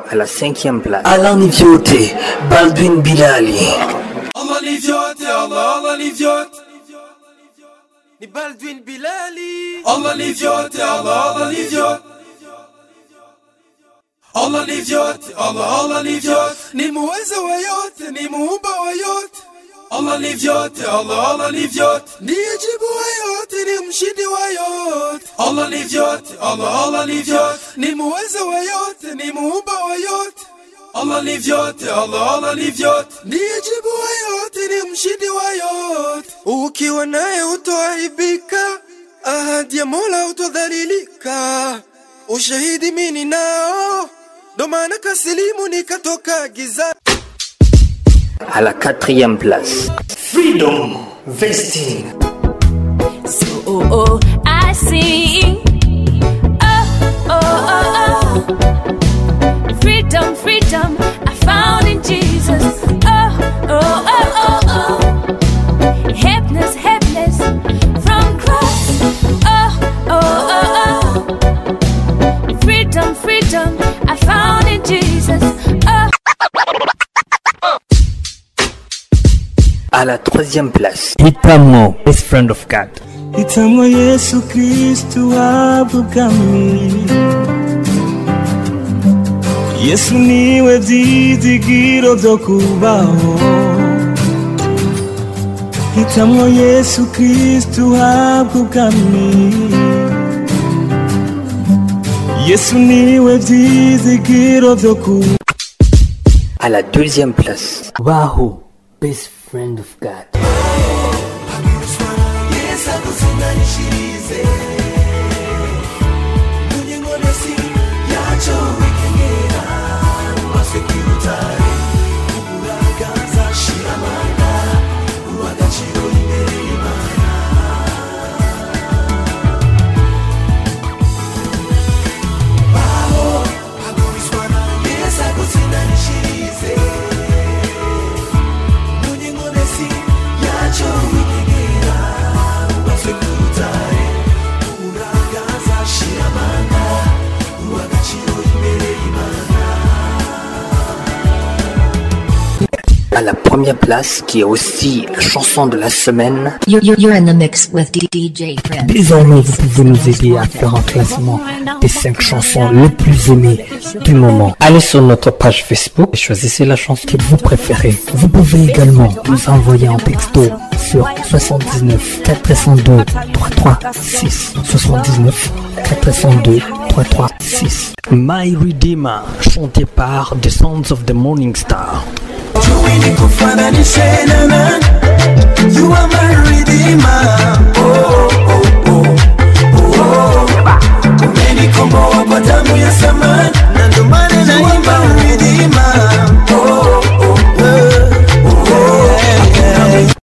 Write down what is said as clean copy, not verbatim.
À la 5e place, Alain Niviote, Baldwin Bilali. Allah Niviote, Allah Niviote. Ni Baldwin Bilali. Allah Niviote, Allah Niviote. Allah Niviote, Allah Niviote. Ni muweza wa yote, ni muumba wa yote. Allah Niviote, Allah Niviote. Ndiye jibu wa yote, ni mshindi wa yote. Allah Niviote, Allah Niviote. Ni muweza wa yote, ni muumba wa yote. Allah Niviote, Allah Niviote. Ndiye jibu wa yote, ni mshindi wa yote. Ukiwa naye utoaibika, ahadi ya Mola utodhalilika. Ushahidi mini nao, ndo maana kasilimu nikatoka giza. À la 4e place, Freedom Vesting. So I sing, oh, freedom, freedom, I found in Jesus. Oh, happiness, happiness from cross. Oh, freedom, freedom, I found in Jesus. À la 3e place, Itamo, Best Friend of God. Itamo Yesu Kristu abugami. Yesu niwe vyizigiro vyo kubaho. Itamo Yesu Kristu abugami. Yesu niwe vyizigiro vyo kubaho. À la 2e place, Wahoo, Best Friend of God. À la 1e place, qui est aussi la chanson de la semaine. You're in the mix with DJ Friends. Désormais, vous pouvez nous aider à faire un classement des 5 chansons les plus aimées du moment. Allez sur notre page Facebook et choisissez la chanson que vous préférez. Vous pouvez également nous envoyer un texto sur 79 402 336 79 402 336. My Redeemer, chanté par The Sons of the Morning Star. You are my redeemer.